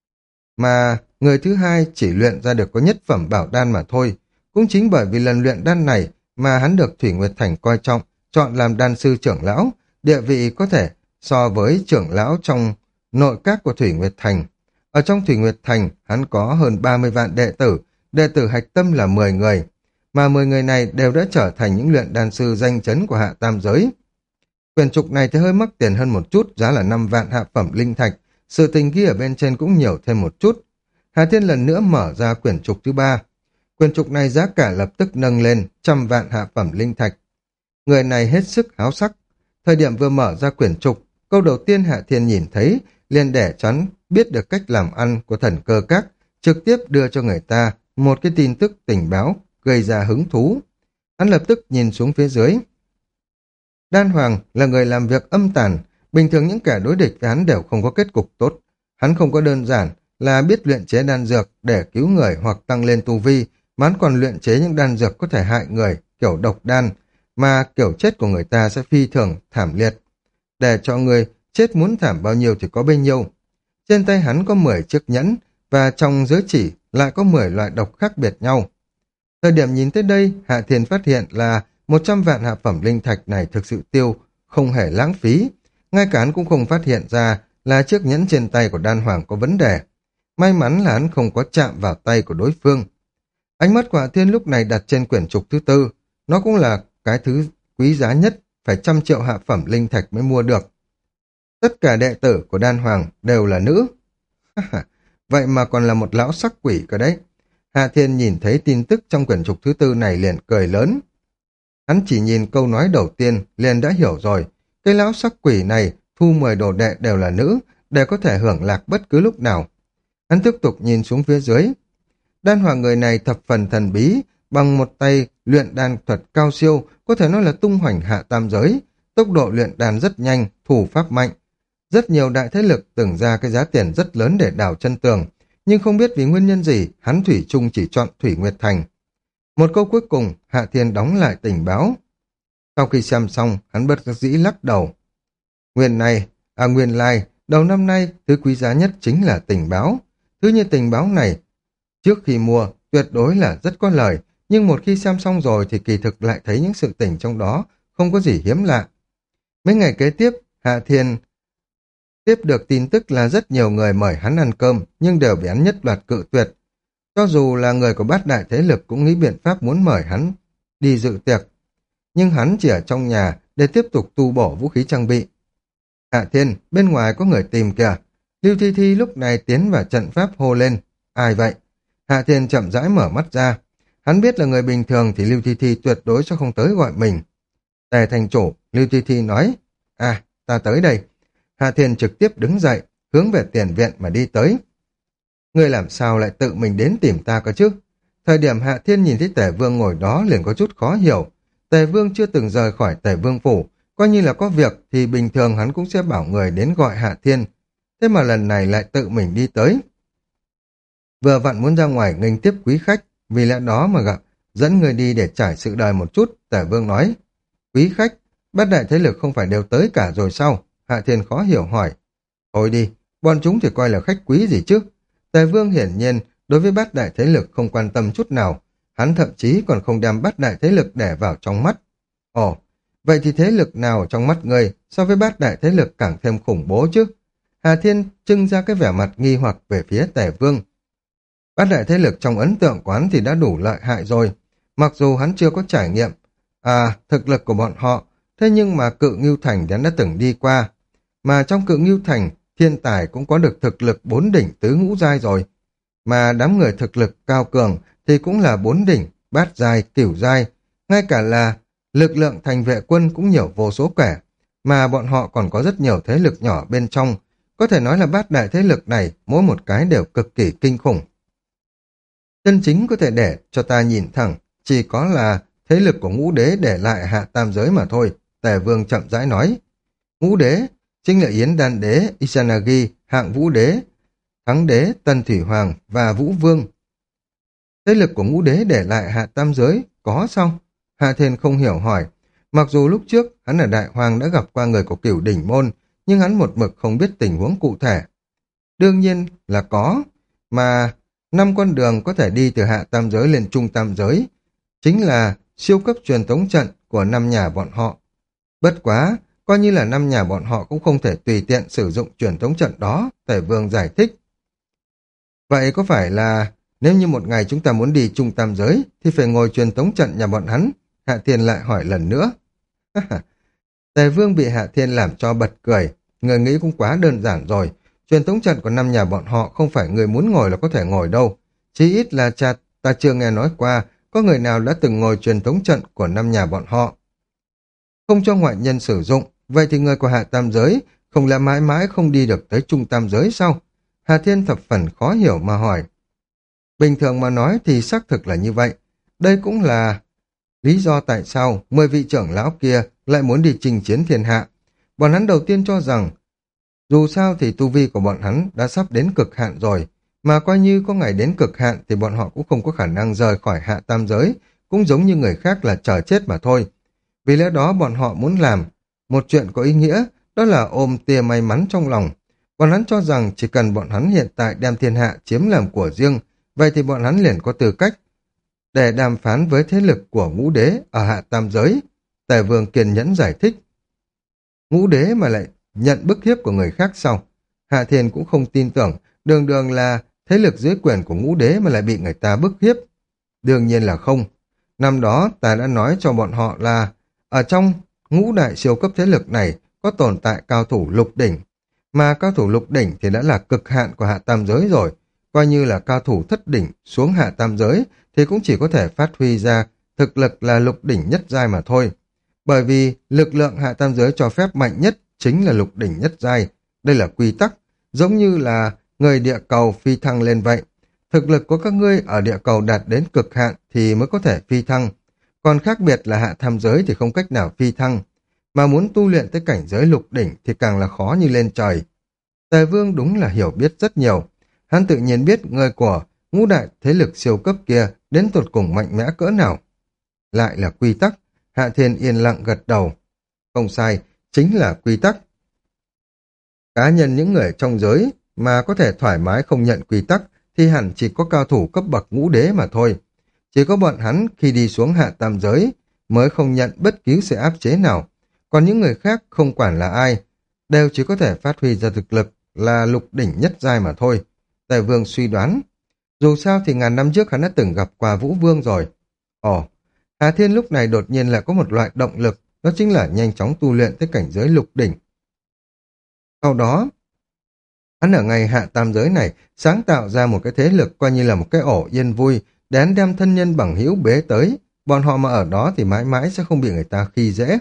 Speaker 1: Mà người thứ hai chỉ luyện ra được có nhất phẩm bảo đan mà thôi. Cũng chính bởi vì lần luyện đan này mà hắn được Thủy Nguyệt Thành coi trọng, chọn làm đan sư trưởng lão, địa vị có thể so với trưởng lão trong nội các của Thủy Nguyệt Thành. Ở trong Thủy Nguyệt Thành, hắn có hơn ba mươi vạn đệ tử, đệ tử hạch tâm là mười người, mà mười người này đều đã trở thành những luyện đan sư danh chấn của hạ tam giới. Quyển trục này thì hơi mắc tiền hơn một chút, giá là năm vạn hạ phẩm linh thạch, sự tình ghi ở bên trên cũng nhiều thêm một chút. Hà Thiên lần nữa mở ra quyển trục thứ ba. Quyển trục này giá cả lập tức nâng lên trăm vạn hạ phẩm linh thạch. Người này hết sức háo sắc. Thời điểm vừa mở ra quyển trục, câu đầu tiên Hạ Thiên nhìn thấy liền để chắn biết được cách làm ăn của thần cơ các, trực tiếp đưa cho người ta một cái tin tức tình báo gây ra hứng thú. Hắn lập tức nhìn xuống phía dưới. Đan Hoàng là người làm việc âm tàn, bình thường những kẻ đối địch với hắn đều không có kết cục tốt. Hắn không có đơn giản là biết luyện chế đan dược để cứu người hoặc tăng lên tu vi, mà hắn còn luyện chế những đan dược có thể hại người, kiểu độc đan, mà kiểu chết của người ta sẽ phi thường thảm liệt. Để cho người chết muốn thảm bao nhiêu thì có bấy nhiêu. Trên tay hắn có mười chiếc nhẫn, và trong giới chỉ lại có mười loại độc khác biệt nhau. Thời điểm nhìn tới đây, Hạ Thiên phát hiện là một trăm vạn hạ phẩm linh thạch này thực sự tiêu, không hề lãng phí. Ngay cả hắn cũng không phát hiện ra là chiếc nhẫn trên tay của Đan Hoàng có vấn đề. May mắn là hắn không có chạm vào tay của đối phương. Ánh mắt của Hạ Thiên lúc này đặt trên quyển trục thứ tư. Nó cũng là cái thứ quý giá nhất, phải trăm triệu hạ phẩm linh thạch mới mua được. Tất cả đệ tử của Đan Hoàng đều là nữ. Vậy mà còn là một lão sắc quỷ cơ đấy. Hạ Thiên nhìn thấy tin tức trong quyển trục thứ tư này liền cười lớn. Hắn chỉ nhìn câu nói đầu tiên liền đã hiểu rồi. Cái lão sắc quỷ này thu mười đồ đệ đều là nữ, để có thể hưởng lạc bất cứ lúc nào. Hắn tiếp tục nhìn xuống phía dưới. Đan Hoàng người này thập phần thần bí, bằng một tay luyện đan thuật cao siêu, có thể nói là tung hoành hạ tam giới. Tốc độ luyện đan rất nhanh, thủ pháp mạnh. Rất nhiều đại thế lực tưởng ra cái giá tiền rất lớn để đào chân tường, nhưng không biết vì nguyên nhân gì, hắn thủy chung chỉ chọn Thủy Nguyệt Thành. Một câu cuối cùng, Hạ Thiên đóng lại tình báo. Sau khi xem xong, hắn bất đắc dĩ lắc đầu. Nguyên này, à nguyên lai, đầu năm nay, thứ quý giá nhất chính là tình báo. Thứ như tình báo này, trước khi mua, tuyệt đối là rất có lời, nhưng một khi xem xong rồi thì kỳ thực lại thấy những sự tình trong đó, không có gì hiếm lạ. Mấy ngày kế tiếp, Hạ Thiên tiếp được tin tức là rất nhiều người mời hắn ăn cơm, nhưng đều bị hắn nhất loạt cự tuyệt. Cho dù là người của bát đại thế lực cũng nghĩ biện pháp muốn mời hắn đi dự tiệc, nhưng hắn chỉ ở trong nhà để tiếp tục tu bổ vũ khí trang bị. Hạ Thiên, bên ngoài có người tìm kìa. Lưu Thi Thi lúc này tiến vào trận pháp hô lên. Ai vậy? Hạ Thiên chậm rãi mở mắt ra. Hắn biết là người bình thường thì Lưu Thi Thi tuyệt đối sẽ không tới gọi mình. Tề thành chủ, Lưu Thi Thi nói. À, ta tới đây. Hạ Thiên trực tiếp đứng dậy, hướng về tiền viện mà đi tới. Ngươi làm sao lại tự mình đến tìm ta cơ chứ? Thời điểm Hạ Thiên nhìn thấy Tề Vương ngồi đó liền có chút khó hiểu. Tề Vương chưa từng rời khỏi Tề Vương phủ, coi như là có việc thì bình thường hắn cũng sẽ bảo người đến gọi Hạ Thiên. Thế mà lần này lại tự mình đi tới. Vừa vặn muốn ra ngoài nghênh tiếp quý khách, vì lẽ đó mà gặp, dẫn người đi để trải sự đời một chút. Tề Vương nói, quý khách, bát đại thế lực không phải đều tới cả rồi sao? Hạ Thiên khó hiểu hỏi. Thôi đi, bọn chúng thì coi là khách quý gì chứ? Tề Vương hiển nhiên đối với bát đại thế lực không quan tâm chút nào, hắn thậm chí còn không đem bát đại thế lực để vào trong mắt. Ồ, vậy thì thế lực nào trong mắt người so với bát đại thế lực càng thêm khủng bố chứ? Hà Thiên trưng ra cái vẻ mặt nghi hoặc về phía Tề Vương. Bát đại thế lực trong ấn tượng của hắn thì đã đủ lợi hại rồi, mặc dù hắn chưa có trải nghiệm à thực lực của bọn họ, thế nhưng mà Cự Ngưu Thành hắn đã từng đi qua, mà trong Cự Ngưu Thành thiên tài cũng có được thực lực bốn đỉnh tứ ngũ giai rồi, mà đám người thực lực cao cường thì cũng là bốn đỉnh, bát giai, cửu giai, Ngay cả là lực lượng thành vệ quân cũng nhiều vô số kể, mà bọn họ còn có rất nhiều thế lực nhỏ bên trong. Có thể nói là bát đại thế lực này, mỗi một cái đều cực kỳ kinh khủng. Chân chính có thể để cho ta nhìn thẳng, chỉ có là thế lực của ngũ đế để lại hạ tam giới mà thôi, Tề Vương chậm rãi nói. Ngũ đế, chính là Yến Đan đế, Izanagi, Hạng Vũ đế, Thắng đế, Tân Thủy Hoàng và Vũ Vương. Thế lực của ngũ đế để lại hạ tam giới, có sao? Hạ Thiên không hiểu hỏi. Mặc dù lúc trước hắn ở Đại Hoàng đã gặp qua người của Cửu Đỉnh Môn, nhưng hắn một mực không biết tình huống cụ thể. Đương nhiên là có, mà năm con đường có thể đi từ hạ tam giới lên trung tam giới, chính là siêu cấp truyền tống trận của năm nhà bọn họ. Bất quá, coi như là năm nhà bọn họ cũng không thể tùy tiện sử dụng truyền tống trận đó, Tề Vương giải thích. Vậy có phải là nếu như một ngày chúng ta muốn đi trung tam giới thì phải ngồi truyền tống trận nhà bọn hắn? Hạ Thiên lại hỏi lần nữa. Tề Vương bị Hạ Thiên làm cho bật cười. Người nghĩ cũng quá đơn giản rồi. Truyền tống trận của năm nhà bọn họ không phải người muốn ngồi là có thể ngồi đâu. Chí ít là cha ta chưa nghe nói qua có người nào đã từng ngồi truyền tống trận của năm nhà bọn họ. Không cho ngoại nhân sử dụng, vậy thì người của hạ tam giới không lẽ mãi mãi không đi được tới trung tam giới sao? Hà Thiên thập phần khó hiểu mà hỏi. Bình thường mà nói thì xác thực là như vậy. Đây cũng là lý do tại sao mười vị trưởng lão kia lại muốn đi chinh chiến thiên hạ. Bọn hắn đầu tiên cho rằng dù sao thì tu vi của bọn hắn đã sắp đến cực hạn rồi, mà coi như có ngày đến cực hạn thì bọn họ cũng không có khả năng rời khỏi hạ tam giới, cũng giống như người khác là chờ chết mà thôi. Vì lẽ đó bọn họ muốn làm một chuyện có ý nghĩa, đó là ôm tia may mắn trong lòng. Bọn hắn cho rằng chỉ cần bọn hắn hiện tại đem thiên hạ chiếm làm của riêng, vậy thì bọn hắn liền có tư cách để đàm phán với thế lực của ngũ đế ở hạ tam giới. Tề Vương kiên nhẫn giải thích. Ngũ đế mà lại nhận bức hiếp của người khác sau. Hạ Thiên cũng không tin tưởng, đường đường là thế lực dưới quyền của ngũ đế mà lại bị người ta bức hiếp. Đương nhiên là không. Năm đó ta đã nói cho bọn họ là ở trong ngũ đại siêu cấp thế lực này có tồn tại cao thủ lục đỉnh, mà cao thủ lục đỉnh thì đã là cực hạn của hạ tam giới rồi. Coi như là cao thủ thất đỉnh xuống hạ tam giới thì cũng chỉ có thể phát huy ra thực lực là lục đỉnh nhất giai mà thôi. Bởi vì lực lượng hạ tam giới cho phép mạnh nhất chính là lục đỉnh nhất giai. Đây là quy tắc, giống như là người địa cầu phi thăng lên vậy. Thực lực của các ngươi ở địa cầu đạt đến cực hạn thì mới có thể phi thăng. Còn khác biệt là hạ tam giới thì không cách nào phi thăng. Mà muốn tu luyện tới cảnh giới lục đỉnh thì càng là khó như lên trời. Tề Vương đúng là hiểu biết rất nhiều. Hắn tự nhiên biết người của ngũ đại thế lực siêu cấp kia đến tột cùng mạnh mẽ cỡ nào. Lại là quy tắc. Hạ Thiên yên lặng gật đầu. Không sai, chính là quy tắc. Cá nhân những người trong giới mà có thể thoải mái không nhận quy tắc thì hẳn chỉ có cao thủ cấp bậc ngũ đế mà thôi. Chỉ có bọn hắn khi đi xuống hạ tam giới mới không nhận bất cứ sự áp chế nào. Còn những người khác không quản là ai, đều chỉ có thể phát huy ra thực lực là lục đỉnh nhất giai mà thôi. Tề Vương suy đoán. Dù sao thì ngàn năm trước hắn đã từng gặp qua Vũ Vương rồi. Ồ, Hà Thiên lúc này đột nhiên lại có một loại động lực, đó chính là nhanh chóng tu luyện tới cảnh giới lục đỉnh. Sau đó, hắn ở ngày hạ tam giới này sáng tạo ra một cái thế lực coi như là một cái ổ yên vui để hắn đem thân nhân bằng hữu bế tới. Bọn họ mà ở đó thì mãi mãi sẽ không bị người ta khi dễ.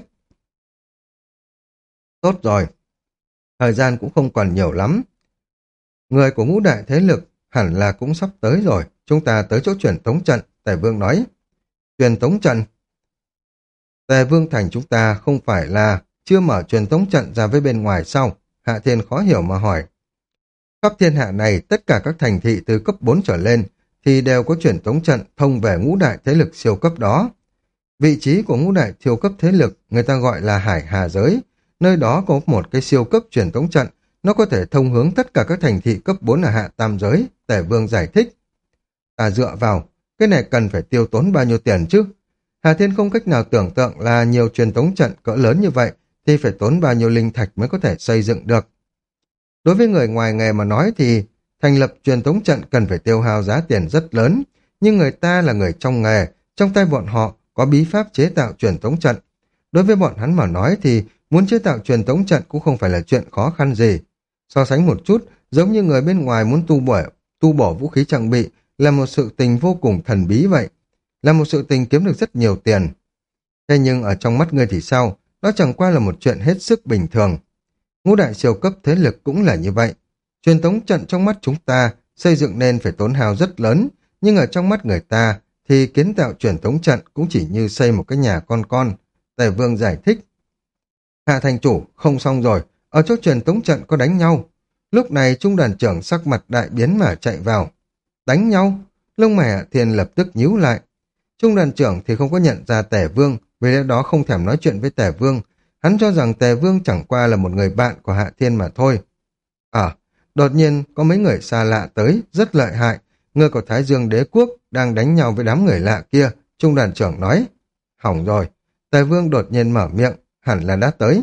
Speaker 1: Tốt rồi, thời gian cũng không còn nhiều lắm. Người của ngũ đại thế lực hẳn là cũng sắp tới rồi. Chúng ta tới chỗ truyền tống trận, Tề Vương nói. Truyền tống trận? Tề Vương thành chúng ta không phải là chưa mở truyền tống trận ra với bên ngoài sao? Hạ Thiên khó hiểu mà hỏi. Khắp thiên hạ này, tất cả các thành thị từ cấp bốn trở lên thì đều có truyền tống trận thông về ngũ đại thế lực siêu cấp đó. Vị trí của ngũ đại siêu cấp thế lực người ta gọi là Hải Hà Giới. Nơi đó có một cái siêu cấp truyền tống trận, nó có thể thông hướng tất cả các thành thị cấp bốn ở hạ tam giới, Tề Vương giải thích. Ta dựa vào, cái này cần phải tiêu tốn bao nhiêu tiền chứ? Hà Thiên không cách nào tưởng tượng là nhiều truyền tống trận cỡ lớn như vậy thì phải tốn bao nhiêu linh thạch mới có thể xây dựng được. Đối với người ngoài nghề mà nói thì thành lập truyền tống trận cần phải tiêu hao giá tiền rất lớn, nhưng người ta là người trong nghề, trong tay bọn họ có bí pháp chế tạo truyền tống trận. Đối với bọn hắn mà nói thì muốn chế tạo truyền tống trận cũng không phải là chuyện khó khăn gì. So sánh một chút, giống như người bên ngoài muốn tu bổ, tu bổ vũ khí trang bị là một sự tình vô cùng thần bí vậy. Là một sự tình kiếm được rất nhiều tiền. Thế nhưng ở trong mắt ngươi thì sao? Đó chẳng qua là một chuyện hết sức bình thường. Ngũ đại siêu cấp thế lực cũng là như vậy. Truyền tống trận trong mắt chúng ta xây dựng nên phải tốn hao rất lớn, nhưng ở trong mắt người ta thì kiến tạo truyền tống trận cũng chỉ như xây một cái nhà con con. Tề Vương giải thích. Hạ thành chủ, không xong rồi, ở chỗ truyền tống trận có đánh nhau. Lúc này trung đoàn trưởng sắc mặt đại biến mà chạy vào. Đánh nhau? Lông mày Hạ Thiên lập tức nhíu lại. Trung đoàn trưởng thì không có nhận ra Tề Vương, vì lẽ đó không thèm nói chuyện với Tề Vương. Hắn cho rằng Tề Vương chẳng qua là một người bạn của Hạ Thiên mà thôi. À, đột nhiên có mấy người xa lạ tới, rất lợi hại. Người của Thái Dương Đế Quốc đang đánh nhau với đám người lạ kia, Trung đoàn trưởng nói. Hỏng rồi, Tề Vương đột nhiên mở miệng, hẳn là đã tới.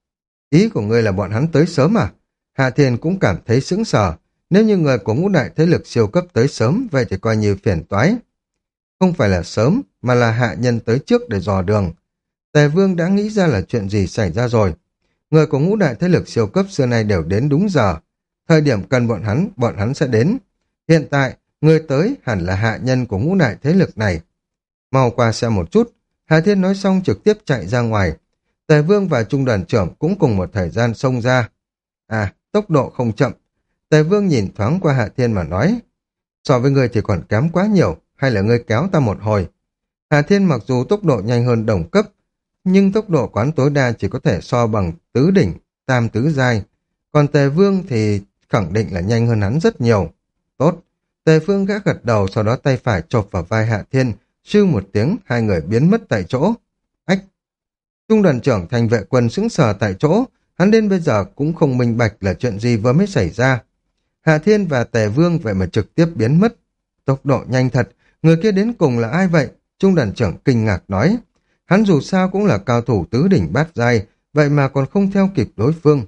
Speaker 1: Ý của ngươi là bọn hắn tới sớm à? Hạ Thiên cũng cảm thấy sững sờ. Nếu như người của ngũ đại thế lực siêu cấp tới sớm, vậy thì coi như phiền toái. Không phải là sớm, mà là hạ nhân tới trước để dò đường. Tề Vương đã nghĩ ra là chuyện gì xảy ra rồi. Người của ngũ đại thế lực siêu cấp xưa nay đều đến đúng giờ. Thời điểm cần bọn hắn, bọn hắn sẽ đến. Hiện tại, người tới hẳn là hạ nhân của ngũ đại thế lực này. Mau qua xem một chút. Hà Thiên nói xong trực tiếp chạy ra ngoài. Tề Vương và Trung đoàn trưởng cũng cùng một thời gian xông ra. À, tốc độ không chậm. Tề Vương nhìn thoáng qua Hạ Thiên mà nói. So với ngươi thì còn kém quá nhiều, hay là ngươi kéo ta một hồi. Hà Thiên mặc dù tốc độ nhanh hơn đồng cấp, nhưng tốc độ quán tối đa chỉ có thể so bằng tứ đỉnh, tam tứ giai. Còn Tề Vương thì khẳng định là nhanh hơn hắn rất nhiều. Tốt. Tề Vương gã gật đầu, sau đó tay phải chộp vào vai Hạ Thiên, sưu một tiếng, hai người biến mất tại chỗ. Ách! Trung đoàn trưởng thành vệ quân sững sờ tại chỗ, hắn đến bây giờ cũng không minh bạch là chuyện gì vừa mới xảy ra. Hạ Thiên và Tề Vương vậy mà trực tiếp biến mất. Tốc độ nhanh thật, người kia đến cùng là ai vậy? Trung đoàn trưởng kinh ngạc nói. Hắn dù sao cũng là cao thủ tứ đỉnh bát giai, vậy mà còn không theo kịp đối phương.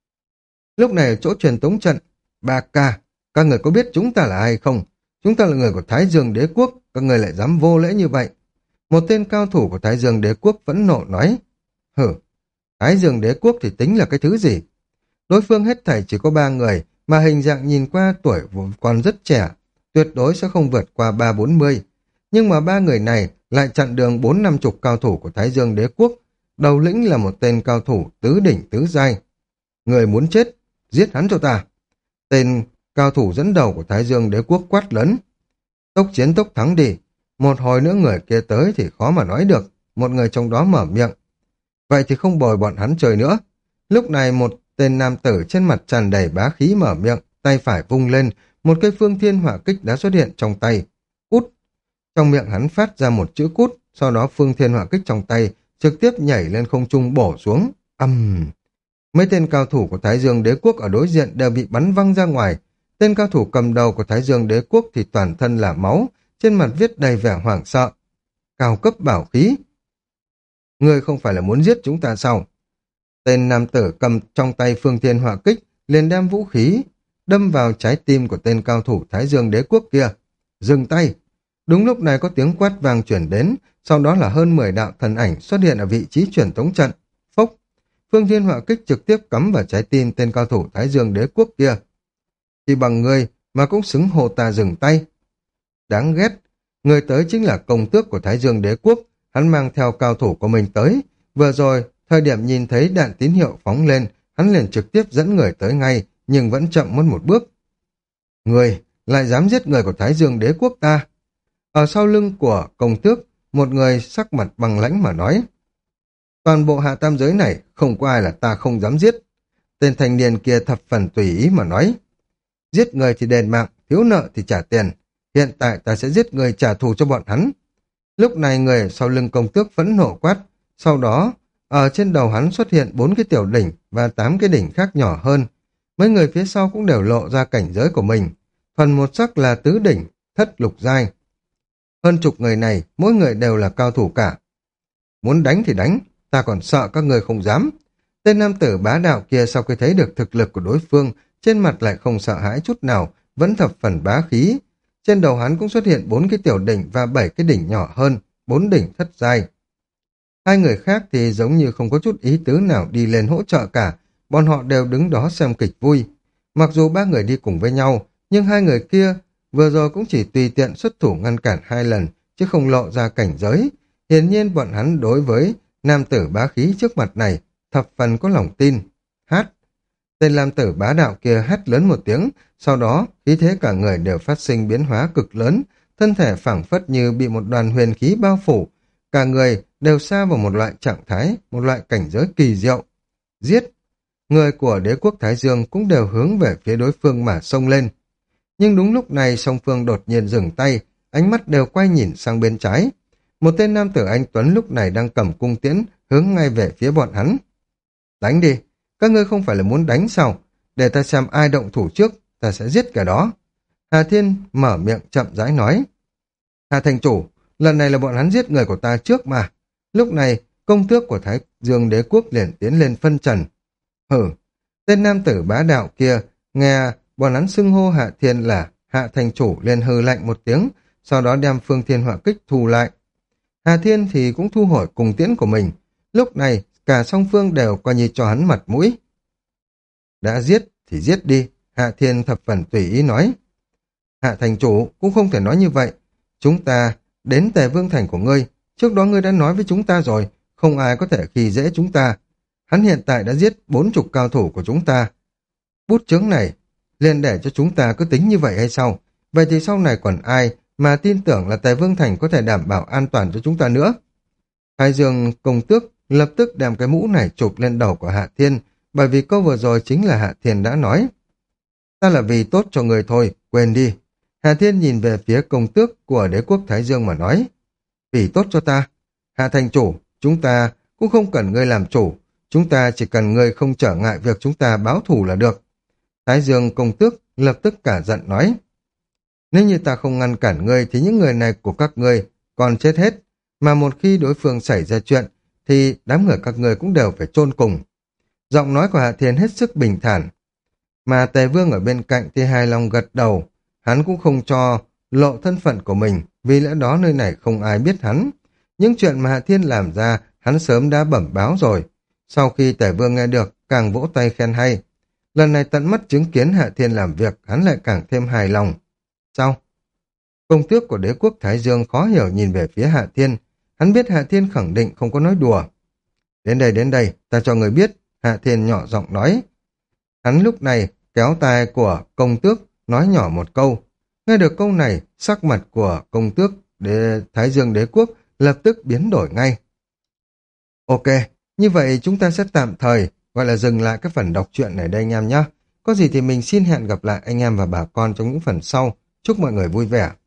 Speaker 1: Lúc này ở chỗ truyền tống trận, ba ca, các người có biết chúng ta là ai không? Chúng ta là người của Thái Dương Đế Quốc, các người lại dám vô lễ như vậy. Một tên cao thủ của Thái Dương Đế Quốc phẫn nộ nói. Hử, Thái Dương Đế Quốc thì tính là cái thứ gì? Đối phương hết thảy chỉ có ba người, mà hình dạng nhìn qua tuổi còn rất trẻ, tuyệt đối sẽ không vượt qua ba bốn mươi. Nhưng mà ba người này lại chặn đường bốn năm chục cao thủ của Thái Dương Đế Quốc, đầu lĩnh là một tên cao thủ tứ đỉnh tứ giai. Người muốn chết, giết hắn cho ta. Tên cao thủ dẫn đầu của Thái Dương Đế Quốc quát lớn. Tốc chiến tốc thắng đi, một hồi nữa người kia tới thì khó mà nói được, một người trong đó mở miệng. Vậy thì không bồi bọn hắn chơi nữa. Lúc này một tên nam tử trên mặt tràn đầy bá khí mở miệng, tay phải vung lên, một cây phương thiên hỏa kích đã xuất hiện trong tay. Cút! Trong miệng hắn phát ra một chữ cút, sau đó phương thiên hỏa kích trong tay trực tiếp nhảy lên không trung bổ xuống. Âm! Uhm. Mấy tên cao thủ của Thái Dương Đế Quốc ở đối diện đều bị bắn văng ra ngoài. Tên cao thủ cầm đầu của Thái Dương Đế Quốc thì toàn thân là máu, trên mặt viết đầy vẻ hoảng sợ. Cao cấp bảo khí! Ngươi không phải là muốn giết chúng ta sao? Tên nam tử cầm trong tay phương thiên hỏa kích, liền đem vũ khí, đâm vào trái tim của tên cao thủ Thái Dương Đế Quốc kia. Dừng tay! Đúng lúc này có tiếng quát vang chuyển đến, sau đó là hơn mười đạo thần ảnh xuất hiện ở vị trí truyền tống trận. Phốc! Phương thiên hỏa kích trực tiếp cắm vào trái tim tên cao thủ Thái Dương Đế Quốc kia. Chỉ bằng ngươi mà cũng xứng hồ ta dừng tay. Đáng ghét! Người tới chính là công tước của Thái Dương Đế Quốc, hắn mang theo cao thủ của mình tới. Vừa rồi, thời điểm nhìn thấy đạn tín hiệu phóng lên, hắn liền trực tiếp dẫn người tới ngay, nhưng vẫn chậm mất một bước. Người lại dám giết người của Thái Dương Đế Quốc ta. Ở sau lưng của công tước, một người sắc mặt bằng lãnh mà nói. Toàn bộ hạ tam giới này không có ai là ta không dám giết. Tên thanh niên kia thập phần tùy ý mà nói. Giết người thì đền mạng, thiếu nợ thì trả tiền. Hiện tại ta sẽ giết người trả thù cho bọn hắn. Lúc này người sau lưng công tước phẫn nộ quát. Sau đó, ở trên đầu hắn xuất hiện bốn cái tiểu đỉnh và tám cái đỉnh khác nhỏ hơn. Mấy người phía sau cũng đều lộ ra cảnh giới của mình. Phần một sắc là tứ đỉnh, thất lục giai. Hơn chục người này, mỗi người đều là cao thủ cả. Muốn đánh thì đánh, ta còn sợ các người không dám. Tên nam tử bá đạo kia sau khi thấy được thực lực của đối phương, trên mặt lại không sợ hãi chút nào, vẫn thập phần bá khí. Trên đầu hắn cũng xuất hiện bốn cái tiểu đỉnh và bảy cái đỉnh nhỏ hơn, bốn đỉnh thất giai. Hai người khác thì giống như không có chút ý tứ nào đi lên hỗ trợ cả, bọn họ đều đứng đó xem kịch vui. Mặc dù ba người đi cùng với nhau, nhưng hai người kia vừa rồi cũng chỉ tùy tiện xuất thủ ngăn cản hai lần, chứ không lộ ra cảnh giới. Hiển nhiên bọn hắn đối với nam tử bá khí trước mặt này thập phần có lòng tin. Hát. Tên nam tử bá đạo kia hét lớn một tiếng, sau đó khí thế cả người đều phát sinh biến hóa cực lớn, thân thể phảng phất như bị một đoàn huyền khí bao phủ, cả người đều xa vào một loại trạng thái, một loại cảnh giới kỳ diệu. Giết! Người của đế quốc Thái Dương cũng đều hướng về phía đối phương mà xông lên. Nhưng đúng lúc này song phương đột nhiên dừng tay, ánh mắt đều quay nhìn sang bên trái. Một tên nam tử anh Tuấn lúc này đang cầm cung tiễn hướng ngay về phía bọn hắn. Đánh đi! Các ngươi không phải là muốn đánh sao? Để ta xem ai động thủ trước, ta sẽ giết cả đó. Hà Thiên mở miệng chậm rãi nói. Hà thành chủ, lần này là bọn hắn giết người của ta trước mà. Lúc này, công tước của Thái Dương đế quốc liền tiến lên phân trần. Hử, tên nam tử bá đạo kia, nghe bọn hắn xưng hô Hạ Thiên là Hạ thành chủ liền hừ lạnh một tiếng, sau đó đem phương thiên hỏa kích thu lại. Hà Thiên thì cũng thu hồi cùng tiễn của mình. Lúc này, cả song phương đều coi như cho hắn mặt mũi. Đã giết thì giết đi, Hạ Thiên thập phần tùy ý nói. Hạ thành chủ cũng không thể nói như vậy. Chúng ta đến Tề Vương Thành của ngươi, trước đó ngươi đã nói với chúng ta rồi, không ai có thể khi dễ chúng ta. Hắn hiện tại đã giết bốn chục cao thủ của chúng ta. Bút chướng này, liền để cho chúng ta cứ tính như vậy hay sao? Vậy thì sau này còn ai mà tin tưởng là Tề Vương Thành có thể đảm bảo an toàn cho chúng ta nữa? Thái Dương công tước lập tức đem cái mũ này chụp lên đầu của Hạ Thiên, bởi vì câu vừa rồi chính là Hạ Thiên đã nói. Ta là vì tốt cho người thôi, quên đi. Hạ Thiên nhìn về phía công tước của đế quốc Thái Dương mà nói. Vì tốt cho ta. Hạ thành chủ, chúng ta cũng không cần ngươi làm chủ. Chúng ta chỉ cần ngươi không trở ngại việc chúng ta báo thù là được. Thái Dương công tước lập tức cả giận nói. Nếu như ta không ngăn cản ngươi thì những người này của các ngươi còn chết hết. Mà một khi đối phương xảy ra chuyện thì đám người các ngươi cũng đều phải chôn cùng. Giọng nói của Hạ Thiên hết sức bình thản. Mà Tề Vương ở bên cạnh thì hài lòng gật đầu. Hắn cũng không cho lộ thân phận của mình, vì lẽ đó nơi này không ai biết hắn. Những chuyện mà Hạ Thiên làm ra, hắn sớm đã bẩm báo rồi. Sau khi Tề Vương nghe được, càng vỗ tay khen hay. Lần này tận mắt chứng kiến Hạ Thiên làm việc, hắn lại càng thêm hài lòng. Sao? Công tước của đế quốc Thái Dương khó hiểu nhìn về phía Hạ Thiên. Hắn biết Hạ Thiên khẳng định không có nói đùa. Đến đây, đến đây, ta cho người biết. Hạ Thiên nhỏ giọng nói. Hắn lúc này kéo tai của công tước, nói nhỏ một câu. Nghe được câu này, sắc mặt của công tước đế Thái Dương đế quốc lập tức biến đổi ngay. Ok, như vậy chúng ta sẽ tạm thời gọi là dừng lại cái phần đọc truyện này đây anh em nhé. Có gì thì mình xin hẹn gặp lại anh em và bà con trong những phần sau. Chúc mọi người vui vẻ.